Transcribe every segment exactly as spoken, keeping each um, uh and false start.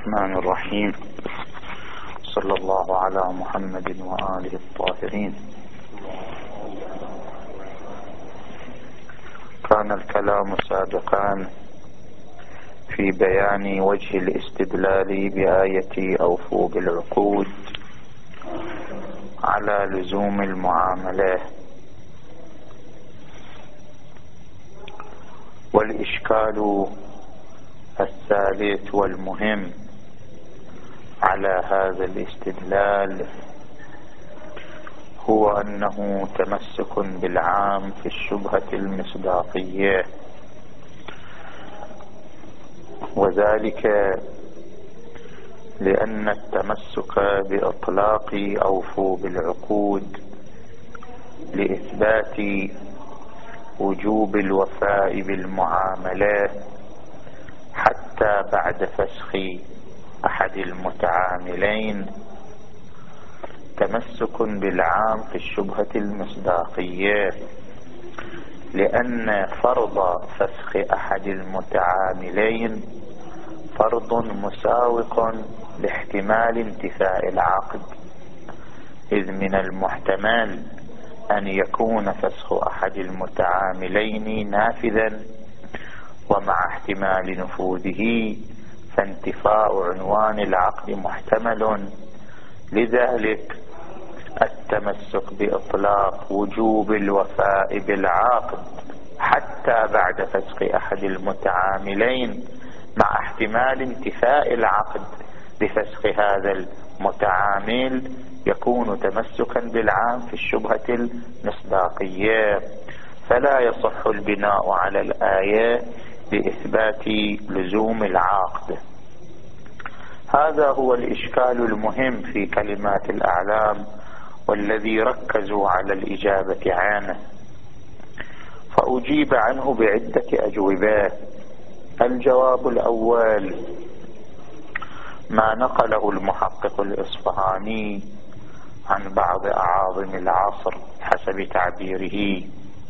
الرحمن الرحيم. صلى الله على محمد وآله الطاهرين. كان الكلام سابقا في بيان وجه الاستدلال بآية أوفوا بالعقود على لزوم المعاملة، والإشكال الثالث والمهم على هذا الاستدلال هو أنه تمسك بالعام في الشبهة المصداقية، وذلك لأن التمسك بإطلاق أوفوا بالعقود لإثبات وجوب الوفاء بالمعاملة حتى بعد فسخ أحد المتعاملين تمسك بالعام في الشبهة المصداقية، لأن فرض فسخ أحد المتعاملين فرض مساوق لاحتمال انتفاء العقد، إذ من المحتمل أن يكون فسخ أحد المتعاملين نافذا ومع احتمال نفوذه فانتفاء عنوان العقد محتمل. لذلك التمسك بإطلاق وجوب الوفاء بالعقد حتى بعد فسخ أحد المتعاملين مع احتمال انتفاء العقد بفسخ هذا المتعامل يكون تمسكا بالعام في الشبهة المصداقية، فلا يصح البناء على الآية لإثبات لزوم العقد. هذا هو الإشكال المهم في كلمات الأعلام والذي ركزوا على الإجابة عنه، فأجيب عنه بعدة أجوبة. الجواب الأول ما نقله المحقق الإصفهاني عن بعض أعاظم العصر حسب تعبيره،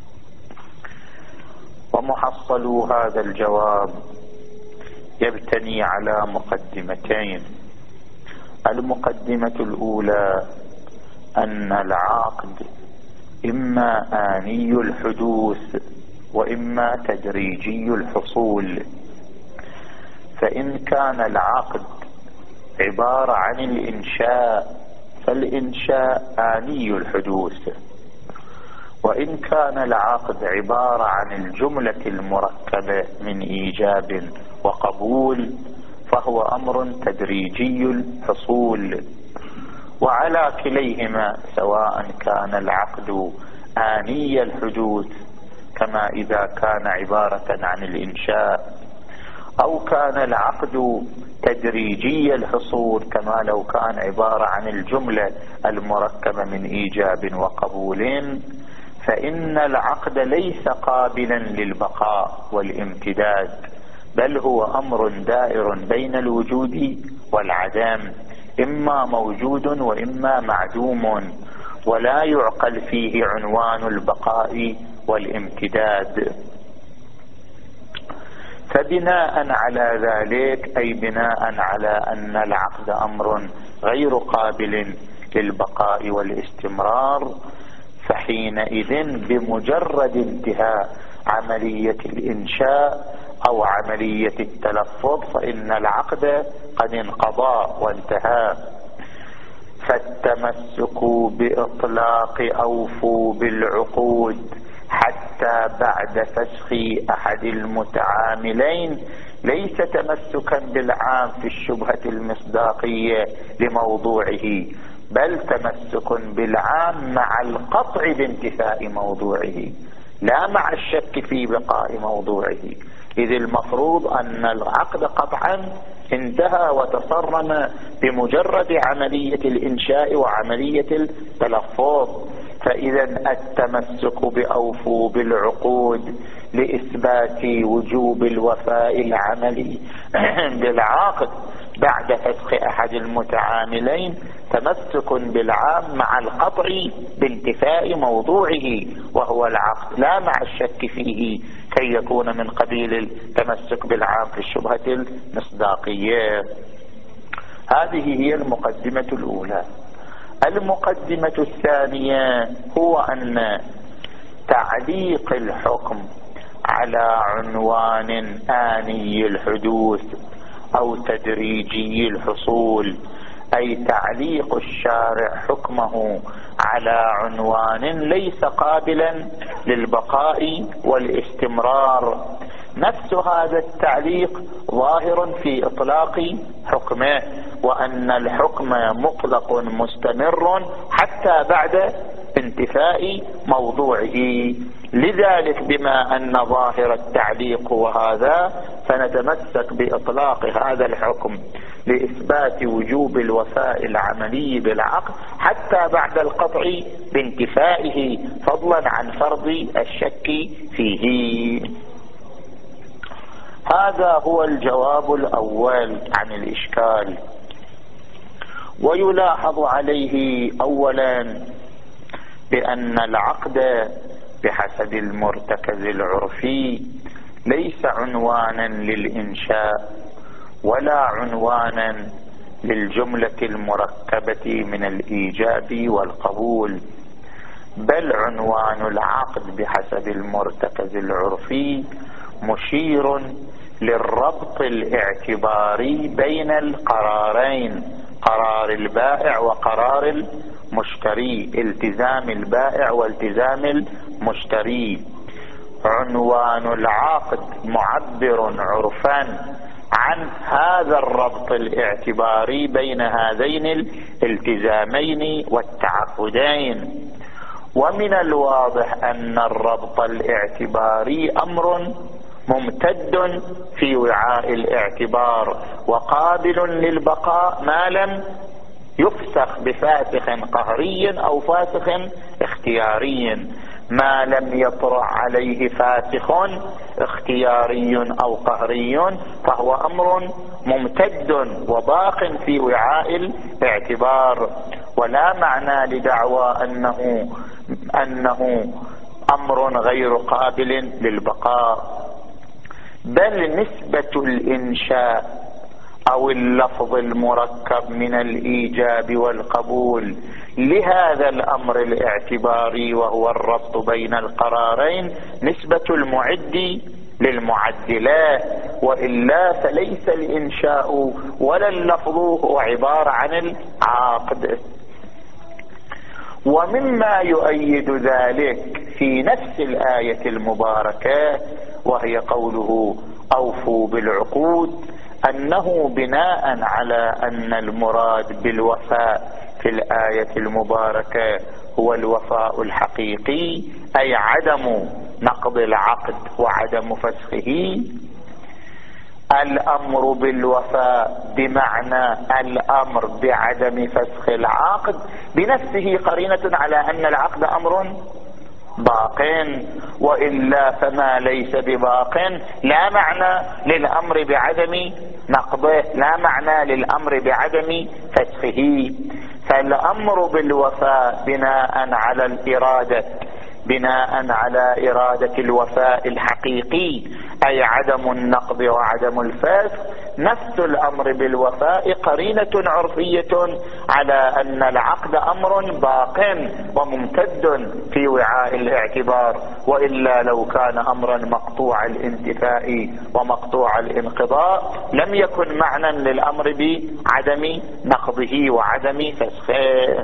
ومحصل هذا الجواب يبتني على مقدمتين. المقدمة الأولى أن العقد إما آني الحدوث وإما تدريجي الحصول، فإن كان العقد عبارة عن الإنشاء فالإنشاء آني الحدوث، وإن كان العقد عبارة عن الجملة المركبة من إيجاب وقبول فهو أمر تدريجي الحصول. وعلى كليهما سواء كان العقد آني الحدوث كما إذا كان عبارة عن الإنشاء، أو كان العقد تدريجي الحصول كما لو كان عبارة عن الجملة المركبة من إيجاب وقبول، فإن العقد ليس قابلا للبقاء والامتداد، بل هو أمر دائر بين الوجود والعدم، إما موجود وإما معدوم، ولا يعقل فيه عنوان البقاء والامتداد. فبناء على ذلك، أي بناء على أن العقد أمر غير قابل للبقاء والاستمرار، فحينئذ بمجرد انتهاء عملية الإنشاء أو عملية التلفظ فإن العقد قد انقضى وانتهى. فالتمسك بإطلاق أوفوا بالعقود حتى بعد فسخ أحد المتعاملين ليس تمسكا بالعام في الشبهة المصداقية لموضوعه، بل تمسك بالعام مع القطع بانتفاء موضوعه لا مع الشك في بقاء موضوعه، إذ المفروض أن العقد قطعا انتهى وتصرم بمجرد عملية الإنشاء وعملية التلفظ. فإذا التمسك بأوفوا بالعقود لإثبات وجوب الوفاء العملي بالعقد بعد فسخ أحد المتعاملين تمسك بالعام مع القطع بانتفاء موضوعه وهو العقد، لا مع الشك فيه كي يكون من قبيل التمسك بالعام في الشبهة المصداقية. هذه هي المقدمة الأولى. المقدمة الثانية هو أن تعليق الحكم على عنوان آني الحدوث أو تدريجي الحصول، أي تعليق الشارع حكمه على عنوان ليس قابلا للبقاء والاستمرار، نفس هذا التعليق ظاهر في إطلاق حكمه، وأن الحكم مطلق مستمر حتى بعد انتفاء موضوعه. لذلك بما أن ظاهر التعليق وهذا، فنتمسك بإطلاق هذا الحكم لإثبات وجوب الوفاء العملي بالعقد حتى بعد القطع بانتفائه، فضلا عن فرض الشك فيه. هذا هو الجواب الأول عن الإشكال. ويلاحظ عليه أولا بأن العقد بحسب المرتكز العرفي ليس عنوانا للإنشاء ولا عنوانا للجملة المركبة من الإيجاب والقبول، بل عنوان العقد بحسب المرتكز العرفي مشير للربط الاعتباري بين القرارين، قرار البائع وقرار المشتري، التزام البائع والتزام المشتري. عنوان العقد معبر عرفا عن هذا الربط الاعتباري بين هذين الالتزامين والتعاقدين. ومن الواضح أن الربط الاعتباري أمر ممتد في وعاء الاعتبار وقابل للبقاء ما لم يفسخ بفاسخ قهري أو فاسخ اختياري. ما لم يطرأ عليه فاسخ اختياري أو قهري فهو أمر ممتد وباق في وعاء الاعتبار، ولا معنى لدعوى أنه أنه أمر غير قابل للبقاء. بل نسبة الإنشاء أو اللفظ المركب من الإيجاب والقبول لهذا الأمر الاعتباري وهو الربط بين القرارين نسبة المعد للمعدلات، وإلا فليس الإنشاء ولا اللفظ هو عبارة عن العقد. ومما يؤيد ذلك في نفس الآية المباركة وهي قوله أوفوا بالعقود، أنه بناء على أن المراد بالوفاء في الآية المباركة هو الوفاء الحقيقي، أي عدم نقض العقد وعدم فسخه. الأمر بالوفاء بمعنى الأمر بعدم فسخ العقد بنفسه قرينة على أن العقد أمر باق، وإلا فما ليس بباق لا معنى للأمر بعدم نقضه، لا معنى للأمر بعدم فسخه. فالأمر بالوفاء بناء على الإرادة بناء على إرادة الوفاء الحقيقي، أي عدم النقض وعدم الفسخ. نفس الأمر بالوفاء قرينة عرفية على أن العقد أمر باق وممتد في وعاء الاعتبار، وإلا لو كان أمرا مقطوع الانتفاء ومقطوع الانقضاء لم يكن معنى للأمر بعدم نقضه وعدم فسخه.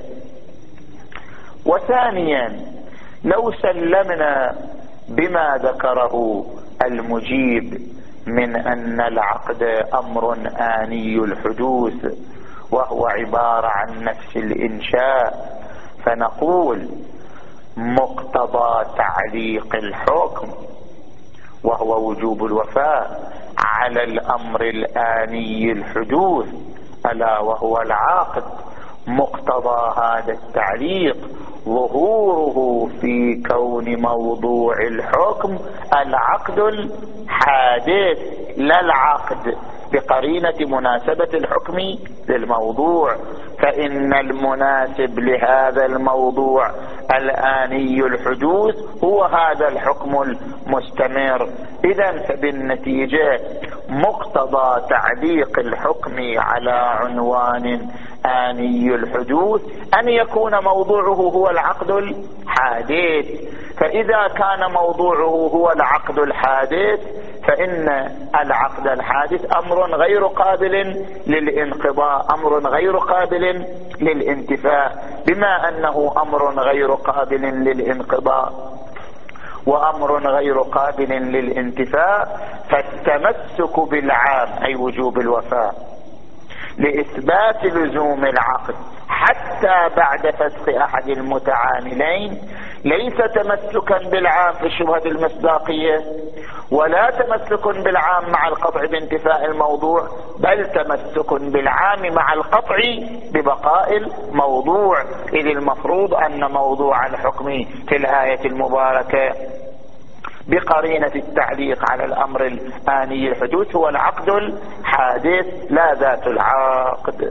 وثانيا، لو سلمنا بما ذكره المجيب من أن العقد أمر آني الحدوث وهو عبارة عن نفس الإنشاء، فنقول مقتضى تعليق الحكم وهو وجوب الوفاء على الأمر الآني الحدوث ألا وهو العقد، مقتضى هذا التعليق ظهوره في كون موضوع الحكم العقد الحادث لا العقد بقرينة مناسبة الحكم للموضوع، فإن المناسب لهذا الموضوع الآني الحدوث هو هذا الحكم المستمر. إذن فبالنتيجة مقتضى تعليق الحكم على عنوان آني الحدوث أن يكون موضوعه هو العقد الحادث. فإذا كان موضوعه هو العقد الحادث فإن العقد الحادث أمر غير قابل للانقضاء، أمر غير قابل للانتفاء. بما أنه أمر غير قابل للانقضاء وأمر غير قابل للانتفاء، فالتمسك بالعام أي وجوب الوفاء لإثبات لزوم العقد حتى بعد فسخ أحد المتعاملين ليس تمسكا بالعام في الشبهة المصداقية ولا تمسك بالعام مع القطع بانتفاء الموضوع، بل تمسك بالعام مع القطع ببقاء الموضوع. إذ المفروض أن موضوع الحكم في الآية المباركة بقرينة التعليق على الأمر الآني الحدوث هو العقد الحادث لا ذات العقد.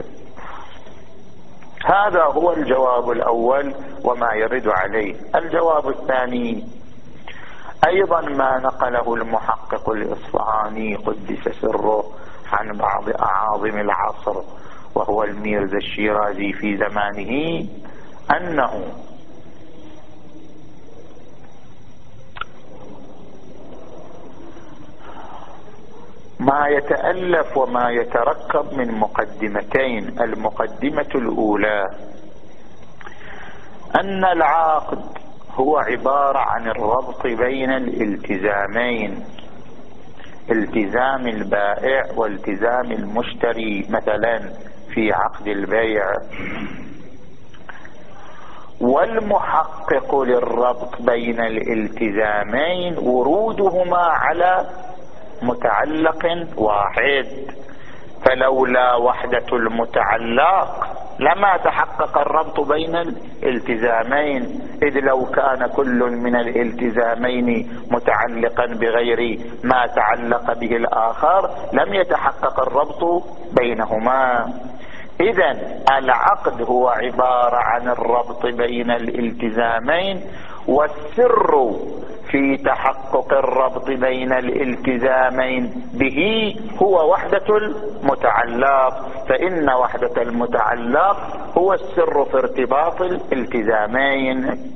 هذا هو الجواب الأول وما يرد عليه. الجواب الثاني أيضا ما نقله المحقق الإصفهاني قدس سره عن بعض أعاظم العصر وهو الميرزا الشيرازي في زمانه، أنه ما يتألف وما يتركب من مقدمتين. المقدمة الأولى أن العقد هو عبارة عن الربط بين الالتزامين، التزام البائع والتزام المشتري مثلا في عقد البيع. والمحقق للربط بين الالتزامين ورودهما على متعلق واحد، فلولا وحدة المتعلق لما تحقق الربط بين الالتزامين، إذ لو كان كل من الالتزامين متعلقا بغير ما تعلق به الآخر لم يتحقق الربط بينهما. إذن العقد هو عبارة عن الربط بين الالتزامين، والسر في تحقق الربط بين الالتزامين به هو وحدة المتعلق، فإن وحدة المتعلق هو السر في ارتباط الالتزامين.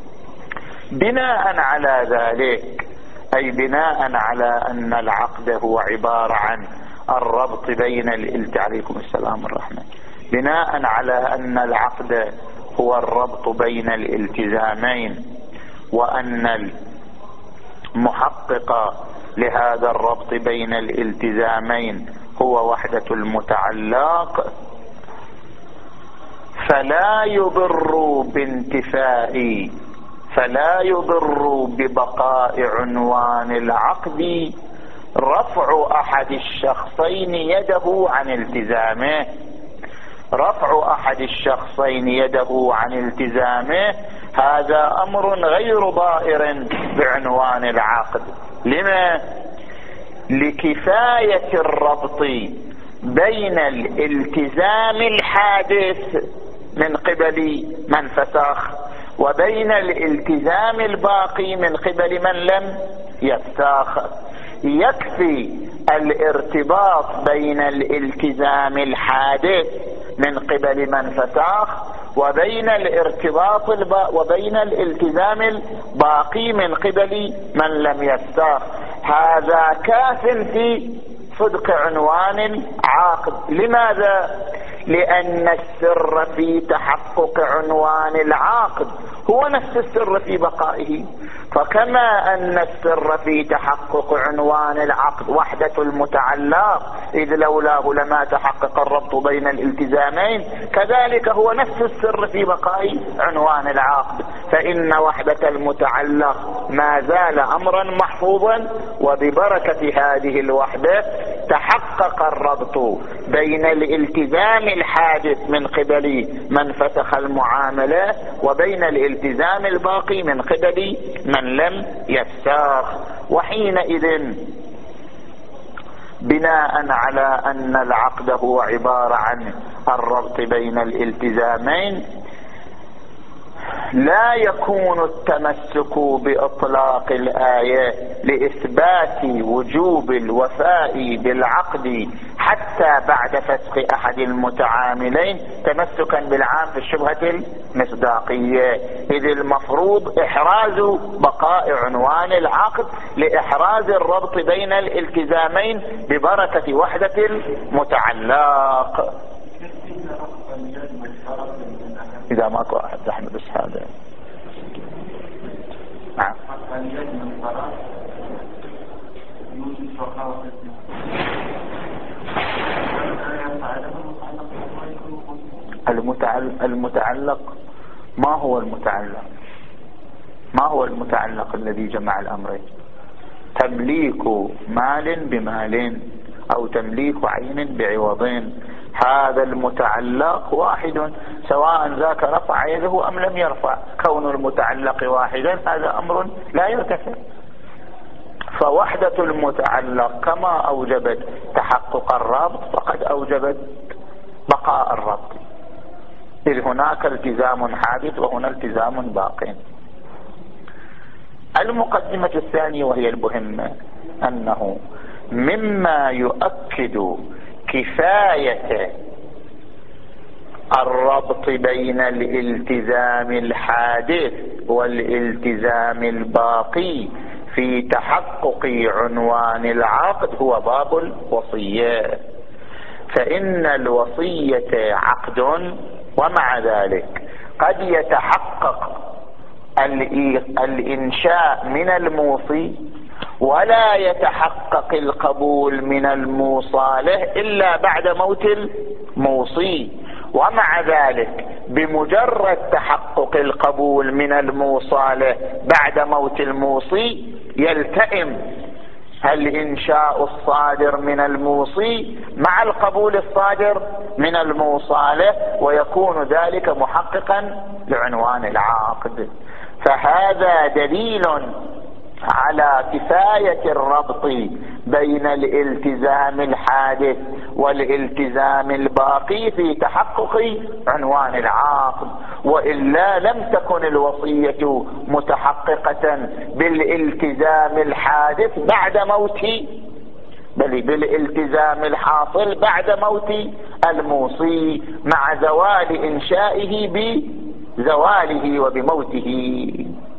بناء على ذلك، أي بناء على أن العقد هو عبارة عن الربط بين الالتزامين، عليكم السلام الرحمة، بناء على أن العقد هو الربط بين الالتزامين وأن المحقق لهذا الربط بين الالتزامين هو وحدة المتعلق، فلا يضر بانتفاء فلا يضر ببقاء عنوان العقد رفع أحد الشخصين يده عن التزامه. رفع أحد الشخصين يده عن التزامه هذا أمر غير ضائر بعنوان العقد. لما؟ لكفاية الربط بين الالتزام الحادث من قبل من فسخ وبين الالتزام الباقي من قبل من لم يفسخ. يكفي الارتباط بين الالتزام الحادث من قبل من فسخ وبين الارتباط الب... وبين الالتزام الباقي من قبل من لم يفسخ. هذا كاف في صدق عنوان العقد. لماذا؟ لأن السر في تحقق عنوان العقد هو نفس السر في بقائه. فكما أن السر في تحقق عنوان العقد وحدة المتعلق، إذ لولاه لما تحقق الربط بين الالتزامين، كذلك هو نفس السر في بقاء عنوان العقد، فإن وحدة المتعلق ما زال أمرا محفوظا، وببركة هذه الوحدة تحقق الربط بين الالتزام الحادث من قبل من فسخ المعاملة وبين الالتزام الباقي من قبل من لم يفسخ. وحينئذ بناء على أن العقد هو عبارة عن الربط بين الالتزامين لا يكون التمسك بإطلاق الآية لإثبات وجوب الوفاء بالعقد حتى بعد فسخ أحد المتعاملين تمسكا بالعام في الشبهة المصداقية، إذ المفروض إحراز بقاء عنوان العقد لإحراز الربط بين الالتزامين ببركة وحدة المتعلق. إذا ماكو أحد أحمد بس هذا نعم. المتعلق, المتعلق ما هو المتعلق؟ ما هو المتعلق الذي جمع الأمرين؟ تمليك مال بمال أو تمليك عين بعوضين، هذا المتعلق واحد سواء ذاك رفع يده أم لم يرفع، كون المتعلق واحدا هذا أمر لا يرتفع. فوحدة المتعلق كما أوجبت تحقق الرابط فقد أوجبت بقاء الرابط، إذ هناك التزام حادث وهنا التزام باق. المقدمة الثانية وهي المهمة أنه مما يؤكد كفاية الربط بين الالتزام الحادث والالتزام الباقي في تحقق عنوان العقد هو باب الوصية، فإن الوصية عقد ومع ذلك قد يتحقق الإنشاء من الموصي ولا يتحقق القبول من الموصى له إلا بعد موت الموصي، ومع ذلك بمجرد تحقق القبول من الموصى له بعد موت الموصي يلتئم الإنشاء الصادر من الموصي مع القبول الصادر من الموصى له، ويكون ذلك محققا لعنوان العقد. فهذا دليل على كفاية الربط بين الالتزام الحادث والالتزام الباقي في تحقق عنوان العقد، وإلا لم تكن الوصية متحققة بالالتزام الحادث بعد موت، بل بالالتزام الحاصل بعد موت الموصي مع زوال إنشائه بزواله وبموته.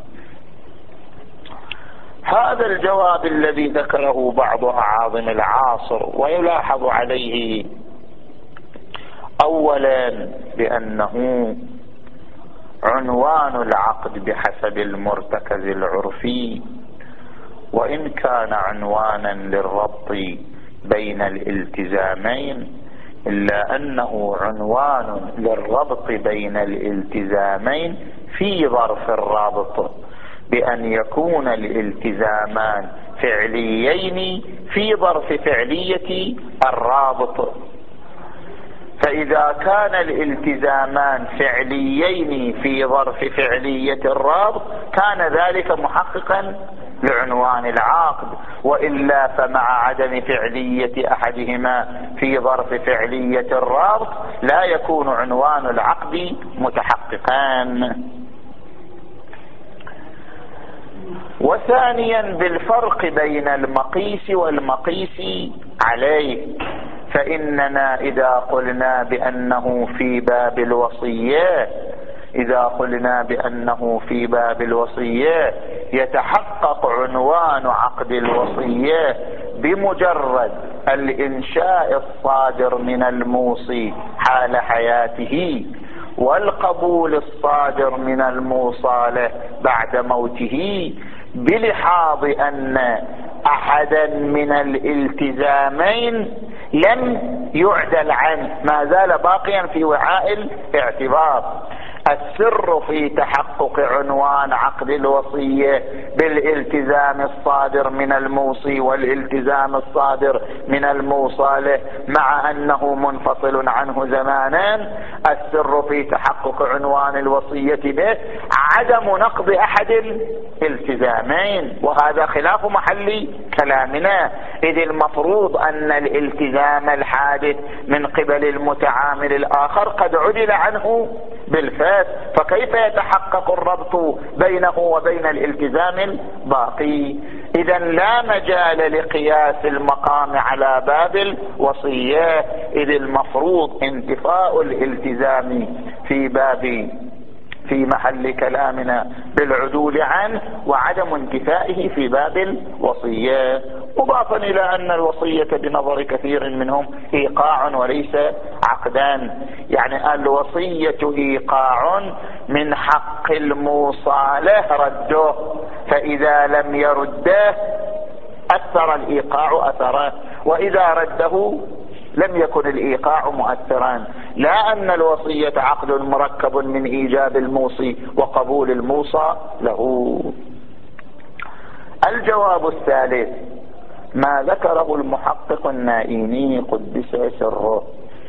هذا الجواب الذي ذكره بعض أعاظم العصر ويلاحظ عليه أولا بأنه عنوان العقد بحسب المرتكز العرفي وإن كان عنوانا للربط بين الالتزامين إلا أنه عنوان للربط بين الالتزامين في ظرف الرابط، بأن يكون الالتزامان فعليين في ظرف فعلية الرابط. فإذا كان الالتزامان فعليين في ظرف فعلية الرابط كان ذلك محققا لعنوان العقد، وإلا فمع عدم فعلية أحدهما في ظرف فعلية الرابط لا يكون عنوان العقد متحققا. وثانيا بالفرق بين المقيس والمقيس عليه، فإننا إذا قلنا بأنه في باب الوصية إذا قلنا بأنه في باب الوصية يتحقق عنوان عقد الوصية بمجرد الإنشاء الصادر من الموصي حال حياته والقبول الصادر من الموصى له بعد موته، بلحاظ أن أحدا من الالتزامين لم يعدل عنه، ما زال باقيا في وعاء الاعتبار. السر في تحقق عنوان عقد الوصية بالالتزام الصادر من الموصي والالتزام الصادر من الموصى له مع أنه منفصل عنه زمانا، السر في تحقق عنوان الوصية به عدم نقض أحد الالتزامين، وهذا خلاف محل كلامنا، إذ المفروض أن الالتزام الحادث من قبل المتعامل الآخر قد عدل عنه بالفاس، فكيف يتحقق الربط بينه وبين الالتزام الباقي؟ إذا لا مجال لقياس المقام على باب الوصية، إذ المفروض انتفاء الالتزام في باب في محل كلامنا بالعدول عنه، وعدم انتفائه في باب الوصية، مضافا إلى أن الوصية بنظر كثير منهم إيقاع وليس عقدان. يعني الوصية إيقاع من حق الموصى له رده، فإذا لم يرده أثر الإيقاع أثره، وإذا رده لم يكن الإيقاع مؤثرا. لا أن الوصية عقد مركب من إيجاب الموصي وقبول الموصى له. الجواب الثالث ما ذكره المحقق النائيني قدس سره،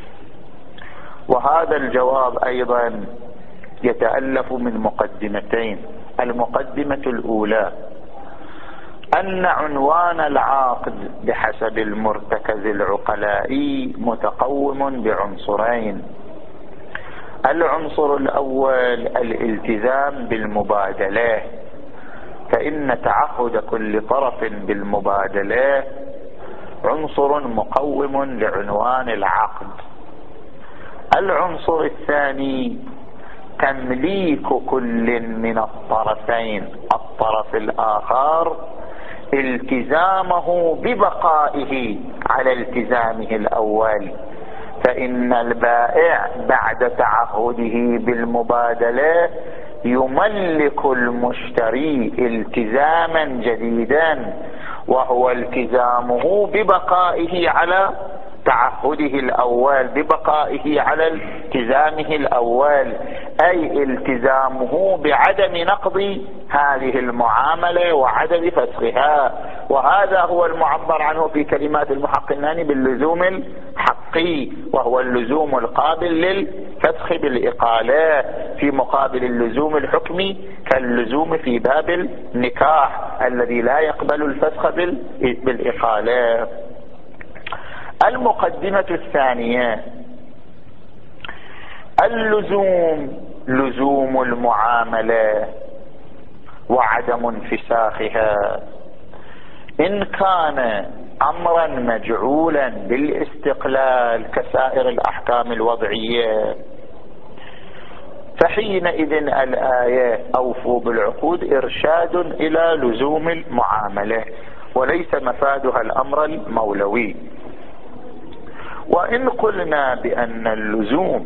وهذا الجواب أيضا يتألف من مقدمتين. المقدمة الأولى أن عنوان العقد بحسب المرتكز العقلائي متقوم بعنصرين. العنصر الأول الالتزام بالمبادلة، فإن تعهد كل طرف بالمبادلة عنصر مقوم لعنوان العقد. العنصر الثاني تمليك كل من الطرفين الطرف الآخر التزامه ببقائه على التزامه الأول، فإن البائع بعد تعهده بالمبادلة يملك المشتري التزاما جديدا، وهو التزامه ببقائه على تعهده الأول، ببقائه على التزامه الأول، أي التزامه بعدم نقض هذه المعاملة وعدم فسخها. وهذا هو المعبر عنه في كلمات المحقق الناني باللزوم الحقي، وهو اللزوم القابل للفسخ بالإقالة، في مقابل اللزوم الحكمي كاللزوم في باب النكاح الذي لا يقبل الفسخ بالإقالة. المقدمة الثانية اللزوم لزوم المعاملة وعدم انفساخها، إن كان أمرا مجعولا بالاستقلال كسائر الأحكام الوضعية، فحينئذ الآية أوفوا بالعقود إرشاد إلى لزوم المعاملة وليس مفادها الأمر المولوي. وإن قلنا بأن اللزوم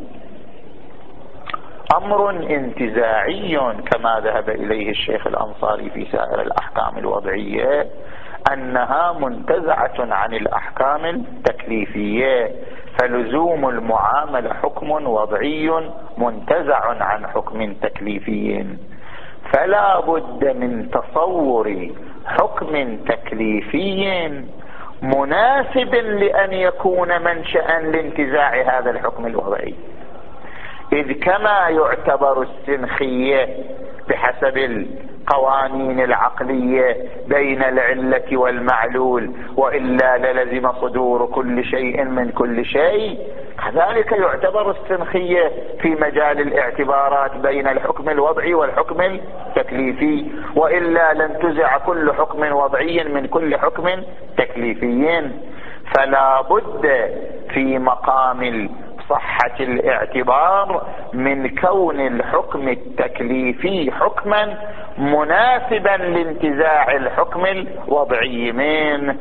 أمر انتزاعي كما ذهب إليه الشيخ الأنصاري في سائر الأحكام الوضعية، أنها منتزعة عن الأحكام التكليفية، فلزوم المعاملة حكم وضعي منتزع عن حكم تكليفي، فلا بد من تصور حكم تكليفي مناسب لأن يكون منشأ لانتزاع هذا الحكم الوضعي. إذ كما يعتبر السنخية بحسب القوانين العقلية بين العلة والمعلول، وإلا للزم صدور كل شيء من كل شيء، كذلك يعتبر السنخية في مجال الاعتبارات بين الحكم الوضعي والحكم التكليفي، وإلا لانتزع كل حكم وضعي من كل حكم تكليفي. فلا بد في مقام صحة الاعتبار من كون الحكم التكليفي حكما مناسبا لانتزاع الحكم الوضعي منه.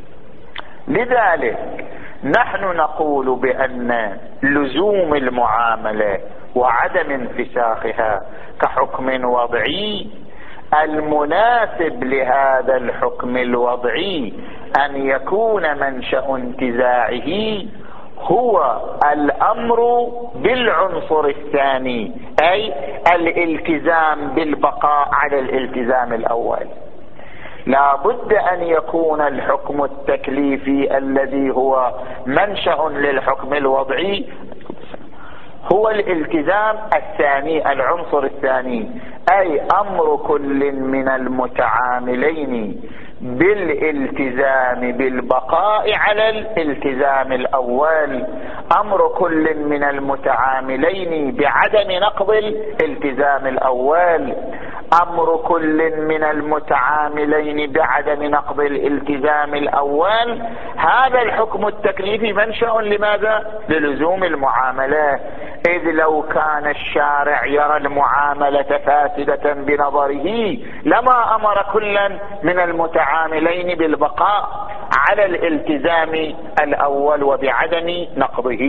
لذلك نحن نقول بأن لزوم المعاملة وعدم انفساخها كحكم وضعي، المناسب لهذا الحكم الوضعي أن يكون منشأ انتزاعه هو الأمر بالعنصر الثاني، أي الالتزام بالبقاء على الالتزام الأول. لا بد أن يكون الحكم التكليفي الذي هو منشأ للحكم الوضعي هو الالتزام الثاني، العنصر الثاني، أي أمر كل من المتعاملين بالالتزام بالبقاء على الالتزام الأول. أمر كل من المتعاملين بعدم نقض الالتزام الأول، أمر كل من المتعاملين بعدم نقض الالتزام الأول، هذا الحكم التكليفي منشأ لماذا؟ للزوم المعاملة. إذ لو كان الشارع يرى المعاملة فاسدة بنظره لما أمر كلا من المتعاملين بالبقاء على الالتزام الأول وبعدم نقضه.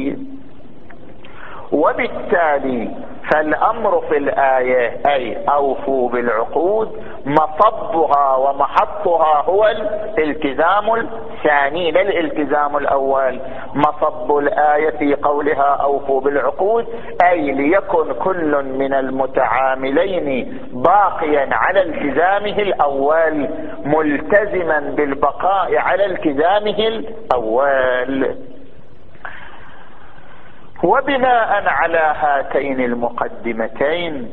وبالتالي فالأمر في الآية أي أوفوا بالعقود مصبها ومحطها هو الالتزام الثاني لا الالتزام الأول. مصب الآية في قولها أوفوا بالعقود أي ليكن كل من المتعاملين باقيا على التزامه الأول ملتزما بالبقاء على التزامه الأول. وبناء على هاتين المقدمتين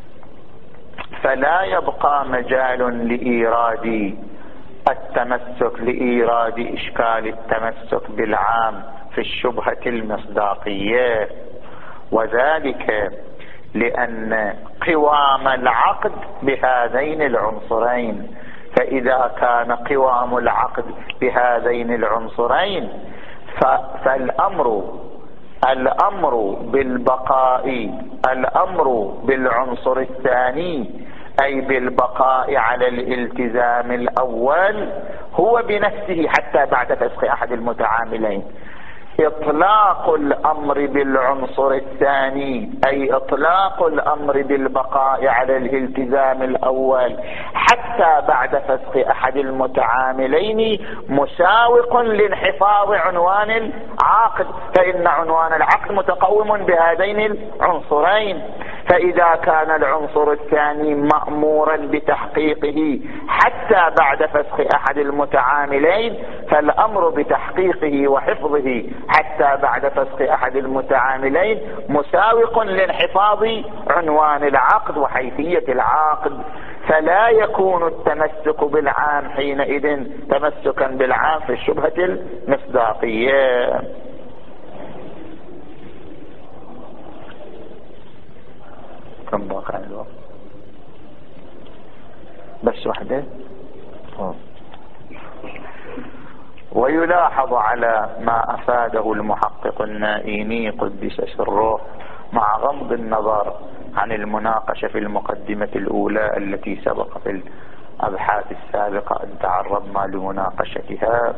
فلا يبقى مجال لإيراد التمسك لإيراد إشكال التمسك بالعام في الشبهة المصداقية، وذلك لأن قوام العقد بهذين العنصرين. فإذا كان قوام العقد بهذين العنصرين فالأمر الأمر بالبقاء الأمر بالعنصر الثاني أي بالبقاء على الالتزام الأول هو بنفسه حتى بعد فسخ أحد المتعاملين. إطلاق الأمر بالعنصر الثاني أي إطلاق الأمر بالبقاء على الالتزام الأول حتى بعد فسخ أحد المتعاملين مساوق لانحفاظ عنوان العقد، فإن عنوان العقد متقوم بهذين العنصرين. فإذا كان العنصر الثاني مأمورا بتحقيقه حتى بعد فسخ أحد المتعاملين فالأمر بتحقيقه وحفظه حتى بعد فسخ أحد المتعاملين مساوق لانحفاظ عنوان العقد وحيثية العقد. فلا يكون التمسك بالعام حينئذ تمسكا بالعام في الشبهة المصداقية. كم باقي الوقت؟ بس واحدة. ويلاحظ على ما أفاده المحقق النائيني قدس سره مع غض النظر عن المناقشة في المقدمة الأولى التي سبق في الأبحاث السابقة أن تعرضنا لمناقشتها،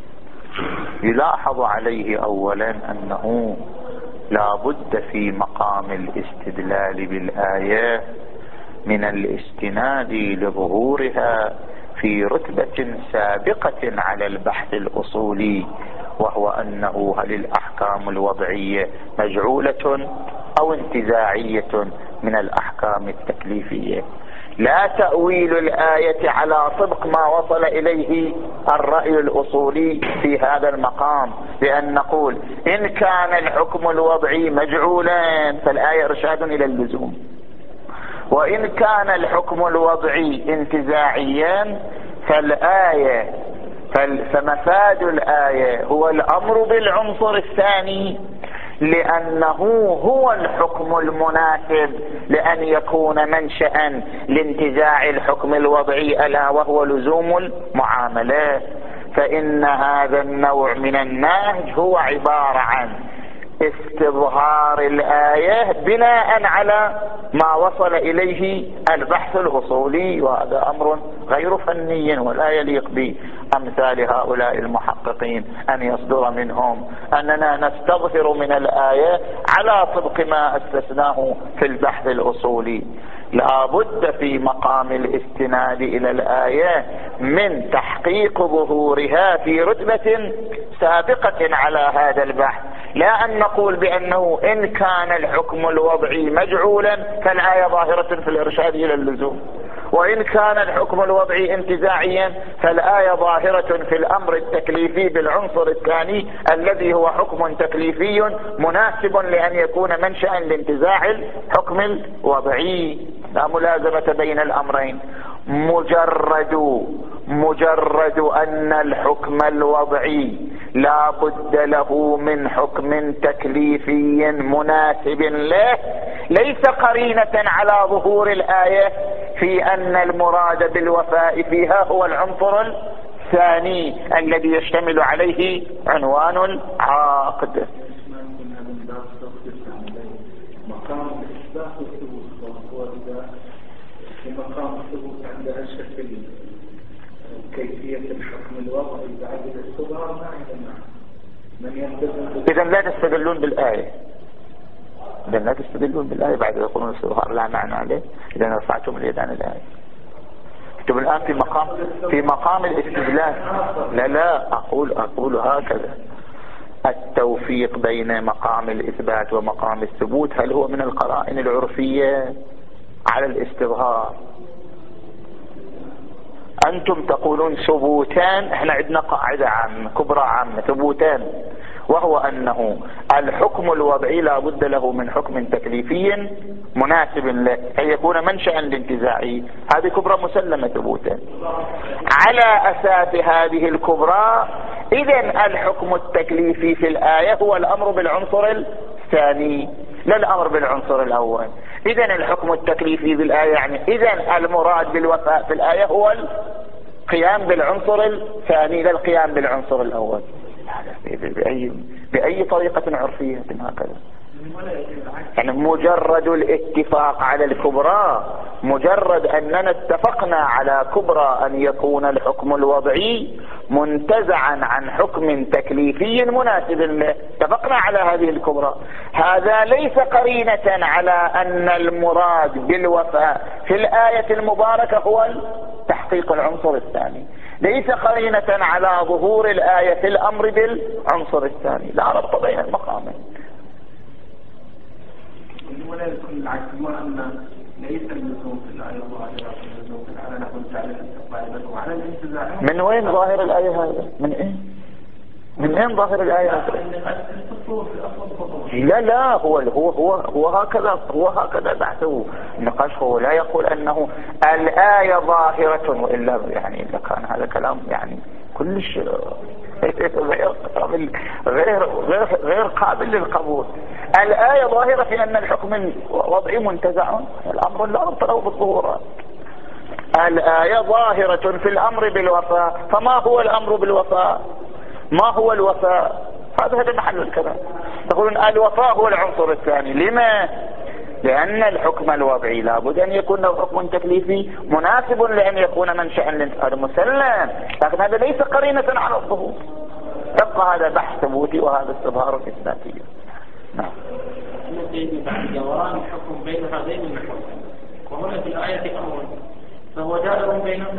يلاحظ عليه أولا أنه لا بد في مقام الاستدلال بالآية من الاستناد لظهورها في رتبة سابقة على البحث الأصولي، وهو أنه هل الأحكام الوضعية مجعولة أو انتزاعية من الأحكام التكليفية. لا تأويل الآية على طبق ما وصل إليه الرأي الأصولي في هذا المقام، بأن نقول إن كان الحكم الوضعي مجعولا فالآية إرشاد إلى اللزوم، وإن كان الحكم الوضعي انتزاعيا فالآية فمفاد الآية هو الأمر بالعنصر الثاني، لأنه هو الحكم المناسب لأن يكون منشأ لانتزاع الحكم الوضعي ألا وهو لزوم المعاملة. فإن هذا النوع من النهج هو عبارة عن استظهار الآية بناء على ما وصل إليه البحث الأصولي، وهذا أمر غير فني ولا يليق بأمثال هؤلاء المحققين أن يصدر منهم أننا نستظهر من الآية على طبق ما أسسناه في البحث الأصولي. لا بد في مقام الاستناد إلى الآية من تحقيق ظهورها في رتبة سابقة على هذا البحث، لا أن نقول بأنه إن كان الحكم الوضعي مجعولا فالآية ظاهرة في الإرشاد إلى اللزوم، وإن كان الحكم الوضعي انتزاعيا فالآية ظاهرة في الأمر التكليفي بالعنصر الثاني الذي هو حكم تكليفي مناسب لأن يكون منشأ لانتزاع الحكم الوضعي. لا ملازمة بين الأمرين. مجرد مجرد أن الحكم الوضعي لا بد له من حكم تكليفي مناسب له ليس قرينة على ظهور الآية في أن المراد بالوفاء فيها هو العنصر الثاني الذي يشتمل عليه عنوان العقد. مقام الإثبات والثبوت هو إذا في مقام الثبوت عند الشك كيفية الحكم الوضعي بعد الاستظهار ما عندنا من يلتزم. إذا لا تستدلون بالآية، إذا لا تستدلون بالآية بعد يقولون الاستظهار لا معنى عليه، إذا رفعتم اليد عن الآية. أنتم الآن في مقام في مقام الاستدلال. لا لا أقول أقول هكذا، التوفيق بين مقام الإثبات ومقام الثبوت هل هو من القرائن العرفية على الاستظهار؟ أنتم تقولون ثبوتان، احنا عندنا قاعدة عامة كبرى عامة ثبوتان، وهو أنه الحكم الوضعي لا بد له من حكم تكليفي مناسب له أن يكون منشأ لانتزاعه، هذه كبرى مسلمة ثبوتان. على أساس هذه الكبرى إذن الحكم التكليفي في الآية هو الأمر بالعنصر الثاني لا الأمر بالعنصر الأول. إذن الحكم التكليفي بالآية يعني إذن المراد بالوفاء في الآية هو القيام بالعنصر الثاني لا القيام بالعنصر الأول. بأي, بأي طريقة عرفية هكذا؟ يعني مجرد الاتفاق على الكبرى، مجرد أننا اتفقنا على كبرى أن يكون الحكم الوضعي منتزعا عن حكم تكليفي مناسب له، اتفقنا على هذه الكبرى، هذا ليس قرينة على أن المراد بالوفاء في الآية المباركة هو تحقيق العنصر الثاني، ليس قرينة على ظهور الآية في الأمر بالعنصر الثاني، لا ربط بين المقامين. ولا يكون العكس، أن ليس اللزوم في الآية ظاهرة، اللزوم في الآية نحن جعل الاستقبال وعلى الانتزاع. من وين ظاهر الآية هذا؟ من إيه؟ من أين ظاهر الآية هذا؟ لا لا هو هو هو هو هكذا هو هكذا بحثه النقاش، هو لا يقول أنه الآية ظاهرة، وإلا يعني إذا كان هذا كلام يعني كلش غير قابل غير غير غير قابل للقبول. الآية ظاهرة في أن الحكم الوضعي منتزع، الأمر لا ربط له بالظهورات. الآية ظاهرة في الأمر بالوفاء، فما هو الأمر بالوفاء؟ ما هو الوفاء؟ هذا هذا محل الكلام. تقولون الوفاء هو العنصر الثاني، لما؟ لأن الحكم الوضعي لابد أن يكون له حكم تكليفي مناسب لأن يكون منشأ للانتقال مسلم، لكن هذا ليس قرينة على الظهور. تبقى هذا بحث ثبوتي وهذا استظهار إثباتي. نعم. بعد جوران الحكم بين هذين النحوين، وهنا في الآية أمر فهو دائر بينهم.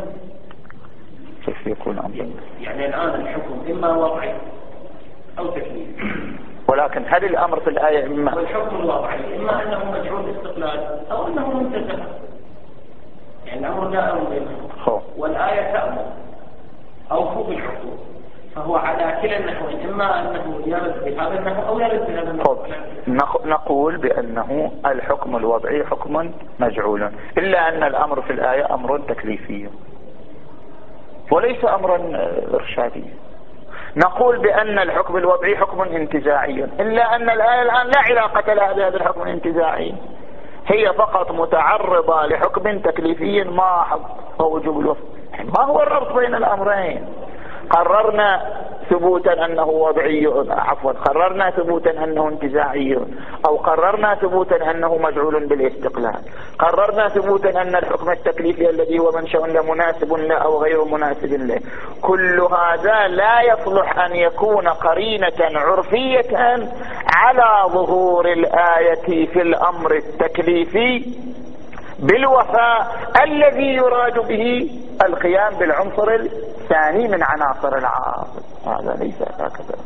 كيف يكون أمر؟ يعني الآن الحكم إما وضعي أو تكليفي، ولكن هل الأمر في الآية إما والحكم الوضعي إما أنه مجعول استقلال أو أنه منتزع، يعني الأمر دائر بينهم، والآية تأمر أو فوق الحكم، فهو على كلا النحوين، إما أنه يرد بهذا النحو أو يرد بهذا النحو. نقول بأنه الحكم الوضعي حكم مجعول، إلا أن الأمر في الآية أمر تكليفي وليس أمرا إرشادي. نقول بأن الحكم الوضعي حكم انتزاعي، إلا أن الآية الآن لا علاقة لها بهذا الحكم الانتزاعي، هي فقط متعرضة لحكم تكليفي ما حق وجوب الوفاء. ما هو الربط بين الأمرين؟ قررنا ثبوتا أنه وضعي، عفوا قررنا ثبوتا أنه انتزاعي، أو قررنا ثبوتا أنه مجعول بالاستقلال، قررنا ثبوتا أن الحكم التكليفي الذي هو منشأ لا مناسب له أو غير مناسب له. كل هذا لا يصلح أن يكون قرينة عرفية على ظهور الآية في الأمر التكليفي بالوفاء الذي يراد به القيام بالعنصر الثاني من عناصر العقد. هذا ليس هكذا.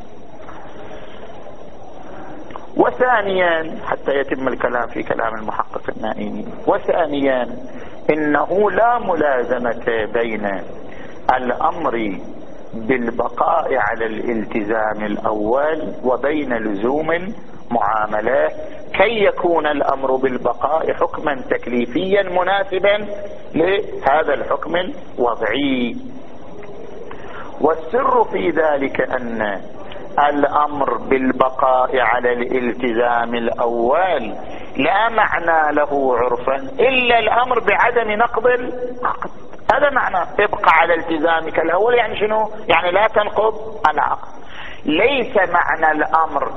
وثانيا حتى يتم الكلام في كلام المحقق النائمي، وثانيا إنه لا ملازمة بين الأمر بالبقاء على الالتزام الأول وبين لزوم المعاملة كي يكون الأمر بالبقاء حكما تكليفيا مناسبا لهذا الحكم الوضعي. والسر في ذلك أن الأمر بالبقاء على الالتزام الأول لا معنى له عرفا إلا الأمر بعدم نقض العقد. هذا معنى ابقى على التزامك الأول، يعني شنو؟ يعني لا تنقض العقد. ليس معنى الأمر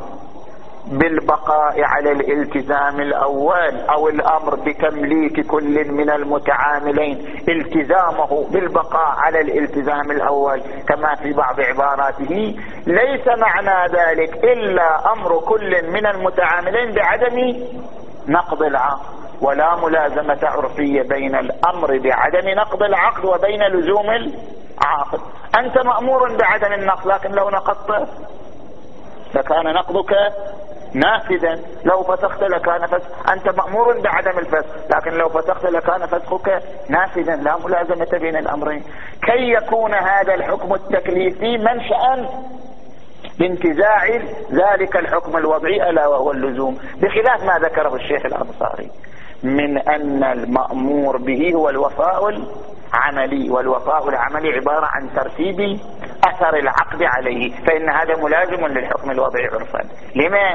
بالبقاء على الالتزام الأول أو الأمر بتمليك كل من المتعاملين التزامه بالبقاء على الالتزام الأول كما في بعض عباراته، ليس معنى ذلك إلا أمر كل من المتعاملين بعدم نقض العقد، ولا ملازمة عرفية بين الأمر بعدم نقض العقد وبين لزوم العقد. أنت مأمور بعدم النقض، لكن لو نقضت لكان نقضك نافذا، لو فسخت لكان فسخ. أنت مأمور بعدم الفسخ، لكن لو فسخت لكان فسخك نافذا، لا ملازمة بين الأمرين. كي يكون هذا الحكم التكليفي منشأ بانتزاع ذلك الحكم الوضعي ألا وهو اللزوم، بخلاف ما ذكره الشيخ الأنصاري من أن المأمور به هو الوفاء العملي، والوفاء العملي عبارة عن ترتيب أثر العقد عليه، فإن هذا ملازم للحكم الوضعي عرفا. لما؟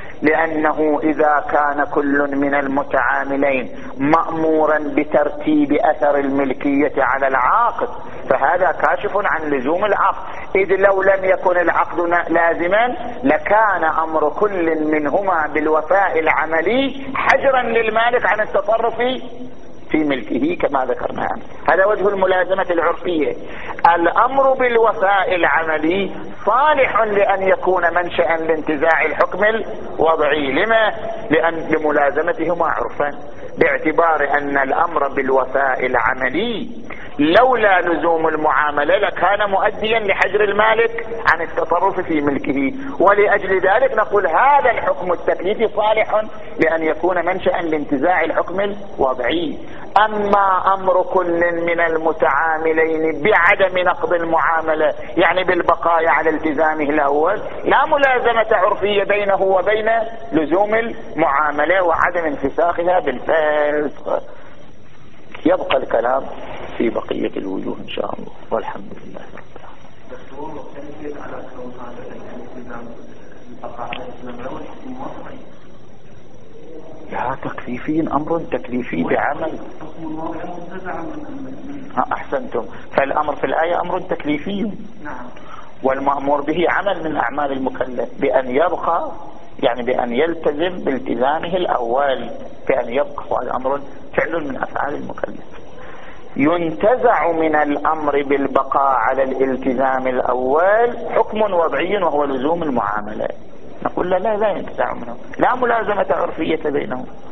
لأنه إذا كان كل من المتعاملين مأمورا بترتيب أثر الملكية على العاقد فهذا كاشف عن لزوم العقد، إذ لو لم يكن العقد لازما لكان أمر كل منهما بالوفاء العملي حجرا للمالك عن التصرف في ملكه كما ذكرنا. هذا وجه الملازمة العرفية. الأمر بالوفاء العملي صالح لأن يكون منشأ لانتزاع الحكم الوضعي. لما؟ لأن لملازمتهما عرفا، باعتبار أن الأمر بالوفاء العملي لولا لزوم المعاملة لكان مؤديا لحجر المالك عن التصرف في ملكه، ولأجل ذلك نقول هذا الحكم التكليفي صالح لأن يكون منشأ لانتزاع الحكم الوضعي. أما أمر كل من المتعاملين بعدم نقض المعاملة يعني بالبقاء على التزامه الأول لا ملازمة عرفية بينه وبين لزوم المعاملة وعدم انفساخها بالفسخ. يبقى الكلام في بقية الوجوه إن شاء الله، والحمد لله رب العالمين. لا تكليفي، أمر تكليفي بعمل. ها أحسنتم، فالأمر في الآية أمر تكليفي والمأمور به عمل من أعمال المكلف بأن يبقى، يعني بأن يلتزم بالتزامه الأول، بأن يبقى، وهذا أمر فعل من أفعال المكلف. ينتزع من الأمر بالبقاء على الالتزام الأول حكم وضعي وهو لزوم المعاملة. نقول لا لا لا ينتزع منه، لا ملازمة عرفية بينهم.